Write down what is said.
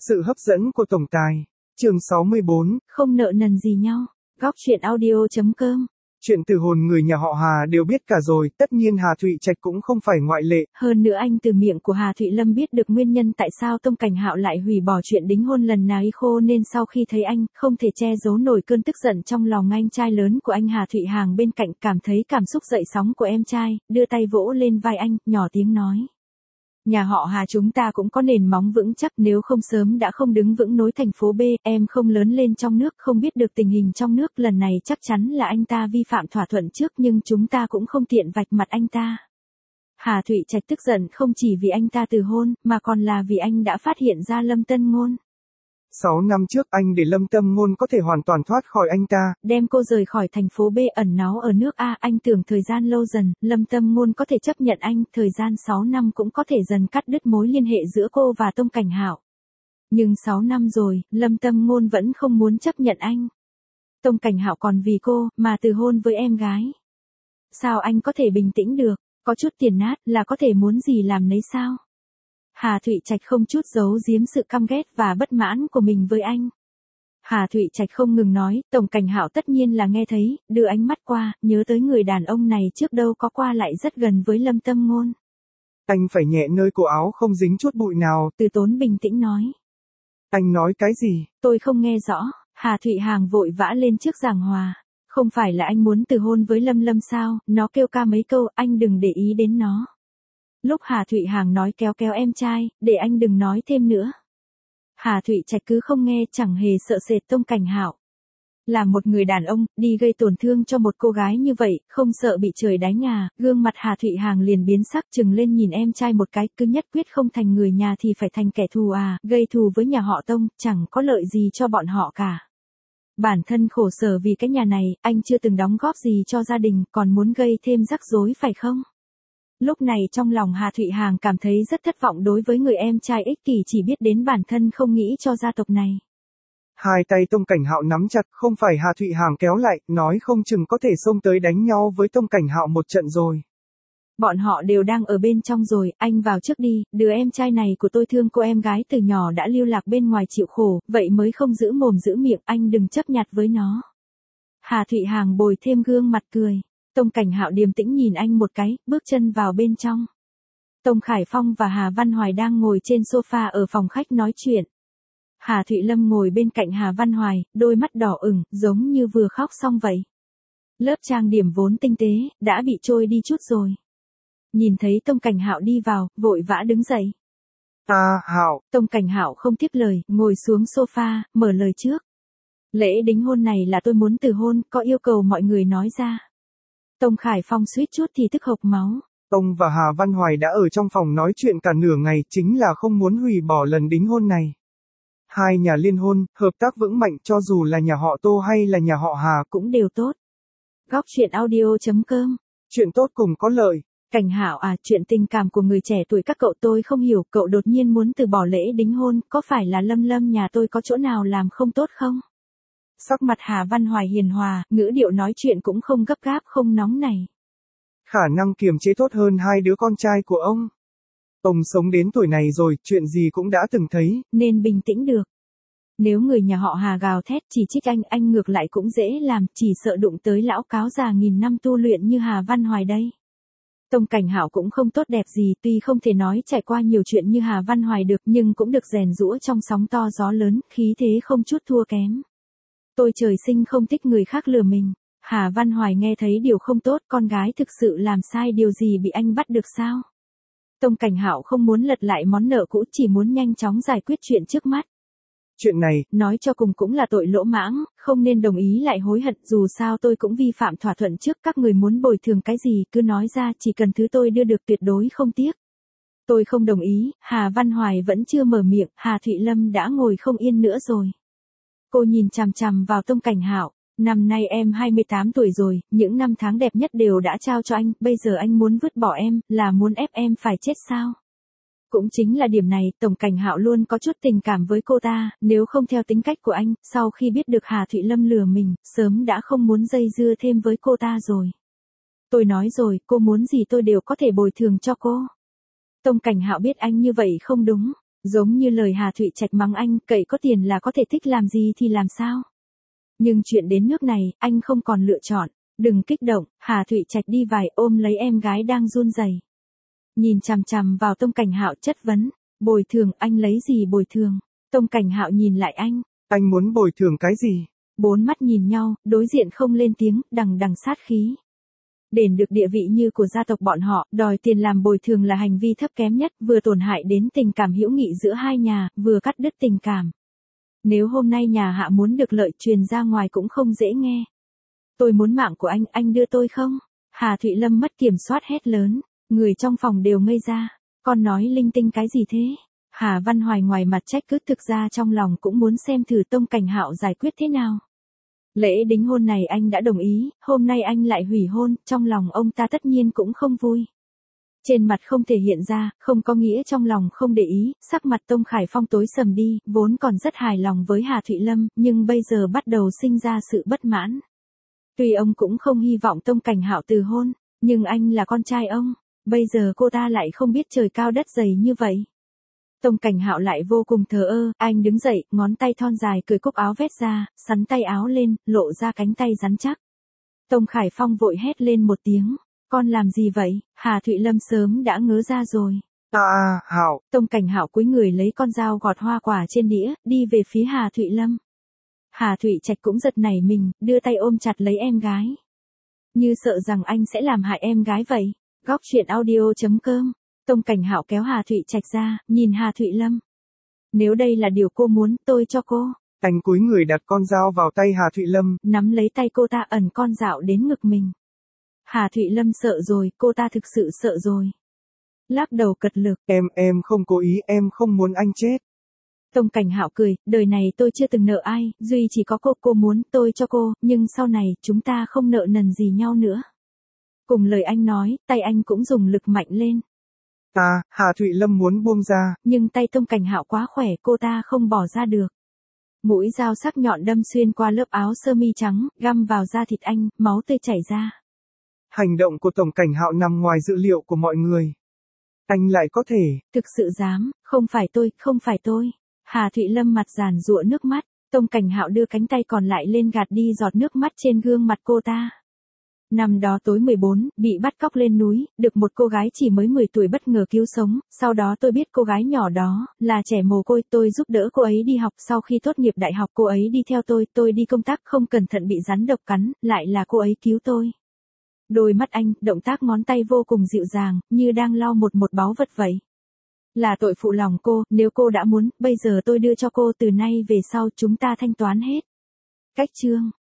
Sự hấp dẫn của tổng tài. Chương 64. Không nợ nần gì nhau. Góc truyện audio.com. Chuyện từ hồn người nhà họ Hà đều biết cả rồi, tất nhiên Hà Thụy Trạch cũng không phải ngoại lệ. Hơn nữa anh từ miệng của Hà Thụy Lâm biết được nguyên nhân tại sao Tông Cảnh Hạo lại hủy bỏ chuyện đính hôn lần nào y khô, nên sau khi thấy anh, không thể che giấu nổi cơn tức giận trong lòng anh trai lớn của anh. Hà Thụy Hàng bên cạnh cảm thấy cảm xúc dậy sóng của em trai, đưa tay vỗ lên vai anh, nhỏ tiếng nói. Nhà họ Hà chúng ta cũng có nền móng vững chắc, nếu không sớm đã không đứng vững nối thành phố B. Em không lớn lên trong nước, không biết được tình hình trong nước, lần này chắc chắn là anh ta vi phạm thỏa thuận trước, nhưng chúng ta cũng không tiện vạch mặt anh ta. Hà Thụy Trạch tức giận không chỉ vì anh ta từ hôn, mà còn là vì anh đã phát hiện ra Lâm Tân Ngôn. 6 năm trước anh để Lâm Tâm Ngôn có thể hoàn toàn thoát khỏi anh ta. Đem cô rời khỏi thành phố B ẩn náu ở nước A, anh tưởng thời gian lâu dần, Lâm Tâm Ngôn có thể chấp nhận anh, thời gian 6 năm cũng có thể dần cắt đứt mối liên hệ giữa cô và Tông Cảnh Hạo. Nhưng 6 năm rồi, Lâm Tâm Ngôn vẫn không muốn chấp nhận anh. Tông Cảnh Hạo còn vì cô, mà từ hôn với em gái. Sao anh có thể bình tĩnh được, có chút tiền nát là có thể muốn gì làm nấy sao? Hà Thụy Trạch không chút giấu giếm sự căm ghét và bất mãn của mình với anh. Hà Thụy Trạch không ngừng nói, Tổng Cảnh Hạo tất nhiên là nghe thấy, đưa ánh mắt qua, nhớ tới người đàn ông này trước đâu có qua lại rất gần với Lâm Tâm Ngôn. Anh phải nhẹ nơi cổ áo không dính chút bụi nào. Từ Tốn bình tĩnh nói. Anh nói cái gì? Tôi không nghe rõ. Hà Thụy Hàng vội vã lên trước giảng hòa. Không phải là anh muốn từ hôn với Lâm Lâm sao? Nó kêu ca mấy câu, anh đừng để ý đến nó. Lúc Hà Thụy Hàng nói kéo kéo em trai, để anh đừng nói thêm nữa. Hà Thụy Trạch cứ không nghe, chẳng hề sợ sệt Tông Cảnh Hạo. Là một người đàn ông, đi gây tổn thương cho một cô gái như vậy, không sợ bị trời đánh à? Gương mặt Hà Thụy Hàng liền biến sắc, trừng lên nhìn em trai một cái, cứ nhất quyết không thành người nhà thì phải thành kẻ thù à? Gây thù với nhà họ Tông, chẳng có lợi gì cho bọn họ cả. Bản thân khổ sở vì cái nhà này, anh chưa từng đóng góp gì cho gia đình, còn muốn gây thêm rắc rối phải không? Lúc này trong lòng Hà Thụy Hàng cảm thấy rất thất vọng đối với người em trai ích kỷ chỉ biết đến bản thân, không nghĩ cho gia tộc này. Hai tay Tông Cảnh Hạo nắm chặt, không phải Hà Thụy Hàng kéo lại, nói không chừng có thể xông tới đánh nhau với Tông Cảnh Hạo một trận rồi. Bọn họ đều đang ở bên trong rồi, anh vào trước đi, đứa em trai này của tôi thương cô em gái từ nhỏ đã lưu lạc bên ngoài chịu khổ, vậy mới không giữ mồm giữ miệng, anh đừng chấp nhặt với nó. Hà Thụy Hàng bồi thêm gương mặt cười. Tông Cảnh Hạo điềm tĩnh nhìn anh một cái, bước chân vào bên trong. Tông Khải Phong và Hà Văn Hoài đang ngồi trên sofa ở phòng khách nói chuyện. Hà Thụy Lâm ngồi bên cạnh Hà Văn Hoài, đôi mắt đỏ ửng, giống như vừa khóc xong vậy. Lớp trang điểm vốn tinh tế, đã bị trôi đi chút rồi. Nhìn thấy Tông Cảnh Hạo đi vào, vội vã đứng dậy. Hạo. Tông Cảnh Hạo không tiếp lời, ngồi xuống sofa, mở lời trước. Lễ đính hôn này là tôi muốn từ hôn, có yêu cầu mọi người nói ra. Tông Khải Phong suýt chút thì tức hộc máu. Tông và Hà Văn Hoài đã ở trong phòng nói chuyện cả nửa ngày, chính là không muốn hủy bỏ lần đính hôn này. Hai nhà liên hôn, hợp tác vững mạnh, cho dù là nhà họ Tô hay là nhà họ Hà cũng đều tốt. Góc truyện audio.com. Chuyện tốt cùng có lợi. Cảnh Hạo à, chuyện tình cảm của người trẻ tuổi các cậu tôi không hiểu, cậu đột nhiên muốn từ bỏ lễ đính hôn, có phải là Lâm Lâm nhà tôi có chỗ nào làm không tốt không? Sắc mặt Hà Văn Hoài hiền hòa, ngữ điệu nói chuyện cũng không gấp gáp không nóng này. Khả năng kiềm chế tốt hơn hai đứa con trai của ông. Ông sống đến tuổi này rồi, chuyện gì cũng đã từng thấy. Nên bình tĩnh được. Nếu người nhà họ Hà gào thét chỉ trích anh ngược lại cũng dễ làm, chỉ sợ đụng tới lão cáo già nghìn năm tu luyện như Hà Văn Hoài đây. Tông Cảnh Hạo cũng không tốt đẹp gì, tuy không thể nói trải qua nhiều chuyện như Hà Văn Hoài được, nhưng cũng được rèn giũa trong sóng to gió lớn, khí thế không chút thua kém. Tôi trời sinh không thích người khác lừa mình. Hà Văn Hoài nghe thấy điều không tốt, con gái thực sự làm sai điều gì bị anh bắt được sao? Tông Cảnh Hạo không muốn lật lại món nợ cũ, chỉ muốn nhanh chóng giải quyết chuyện trước mắt. Chuyện này, nói cho cùng cũng là tội lỗ mãng, không nên đồng ý lại hối hận, dù sao tôi cũng vi phạm thỏa thuận trước, các người muốn bồi thường cái gì cứ nói ra, chỉ cần thứ tôi đưa được tuyệt đối không tiếc. Tôi không đồng ý. Hà Văn Hoài vẫn chưa mở miệng, Hà Thụy Lâm đã ngồi không yên nữa rồi. Cô nhìn chằm chằm vào Tông Cảnh Hạo, năm nay em 28 tuổi rồi, những năm tháng đẹp nhất đều đã trao cho anh, bây giờ anh muốn vứt bỏ em, là muốn ép em phải chết sao? Cũng chính là điểm này, Tổng Cảnh Hạo luôn có chút tình cảm với cô ta, nếu không theo tính cách của anh, sau khi biết được Hà Thụy Lâm lừa mình, sớm đã không muốn dây dưa thêm với cô ta rồi. Tôi nói rồi, cô muốn gì tôi đều có thể bồi thường cho cô. Tông Cảnh Hạo biết anh như vậy không đúng. Giống như lời Hà Thụy Trạch mắng anh, cậy có tiền là có thể thích làm gì thì làm sao. Nhưng chuyện đến nước này, anh không còn lựa chọn. Đừng kích động, Hà Thụy Trạch đi vài ôm lấy em gái đang run rẩy. Nhìn chằm chằm vào Tông Cảnh Hạo chất vấn. Bồi thường, anh lấy gì bồi thường? Tông Cảnh Hạo nhìn lại anh. Anh muốn bồi thường cái gì? Bốn mắt nhìn nhau, đối diện không lên tiếng, đằng đằng sát khí. Đền được địa vị như của gia tộc bọn họ, đòi tiền làm bồi thường là hành vi thấp kém nhất, vừa tổn hại đến tình cảm hữu nghị giữa hai nhà, vừa cắt đứt tình cảm. Nếu hôm nay nhà Hạ muốn được lợi truyền ra ngoài cũng không dễ nghe. Tôi muốn mạng của anh đưa tôi không? Hà Thụy Lâm mất kiểm soát hét lớn, người trong phòng đều ngây ra. Con nói linh tinh cái gì thế? Hà Văn Hoài ngoài mặt trách cứ, thực ra trong lòng cũng muốn xem thử Tông Cảnh Hạo giải quyết thế nào. Lễ đính hôn này anh đã đồng ý, hôm nay anh lại hủy hôn, trong lòng ông ta tất nhiên cũng không vui. Trên mặt không thể hiện ra, không có nghĩa trong lòng không để ý, sắc mặt Tông Khải Phong tối sầm đi, vốn còn rất hài lòng với Hà Thụy Lâm, nhưng bây giờ bắt đầu sinh ra sự bất mãn. Tuy ông cũng không hy vọng Tông Cảnh Hạo từ hôn, nhưng anh là con trai ông, bây giờ cô ta lại không biết trời cao đất dày như vậy. Tông Cảnh Hạo lại vô cùng thờ ơ, anh đứng dậy, ngón tay thon dài cởi cúc áo vét ra, sắn tay áo lên, lộ ra cánh tay rắn chắc. Tông Khải Phong vội hét lên một tiếng, con làm gì vậy? Hà Thụy Lâm sớm đã ngớ ra rồi. Hạo. Tông Cảnh Hạo cúi người lấy con dao gọt hoa quả trên đĩa, đi về phía Hà Thụy Lâm. Hà Thụy Trạch cũng giật nảy mình, đưa tay ôm chặt lấy em gái. Như sợ rằng anh sẽ làm hại em gái vậy. Góc truyện audio.com. Tông Cảnh Hạo kéo Hà Thụy Trạch ra, nhìn Hà Thụy Lâm. Nếu đây là điều cô muốn, tôi cho cô. Anh cúi người đặt con dao vào tay Hà Thụy Lâm, nắm lấy tay cô ta ẩn con dao đến ngực mình. Hà Thụy Lâm sợ rồi, cô ta thực sự sợ rồi. Lắc đầu cật lực. Em không cố ý, em không muốn anh chết. Tông Cảnh Hạo cười, đời này tôi chưa từng nợ ai, duy chỉ có cô muốn tôi cho cô, nhưng sau này chúng ta không nợ nần gì nhau nữa. Cùng lời anh nói, tay anh cũng dùng lực mạnh lên. Hà Thụy Lâm muốn buông ra. Nhưng tay Tông Cảnh Hạo quá khỏe, cô ta không bỏ ra được. Mũi dao sắc nhọn đâm xuyên qua lớp áo sơ mi trắng, găm vào da thịt anh, máu tươi chảy ra. Hành động của Tổng Cảnh Hạo nằm ngoài dự liệu của mọi người. Anh lại có thể. Thực sự dám, không phải tôi. Hà Thụy Lâm mặt giàn giụa nước mắt, Tông Cảnh Hạo đưa cánh tay còn lại lên gạt đi giọt nước mắt trên gương mặt cô ta. Năm đó tối 14, bị bắt cóc lên núi, được một cô gái chỉ mới 10 tuổi bất ngờ cứu sống, sau đó tôi biết cô gái nhỏ đó, là trẻ mồ côi, tôi giúp đỡ cô ấy đi học, sau khi tốt nghiệp đại học cô ấy đi theo tôi đi công tác không cẩn thận bị rắn độc cắn, lại là cô ấy cứu tôi. Đôi mắt anh, động tác ngón tay vô cùng dịu dàng, như đang lau một báu vật vậy. Là tội phụ lòng cô, nếu cô đã muốn, bây giờ tôi đưa cho cô, từ nay về sau chúng ta thanh toán hết. Cách chương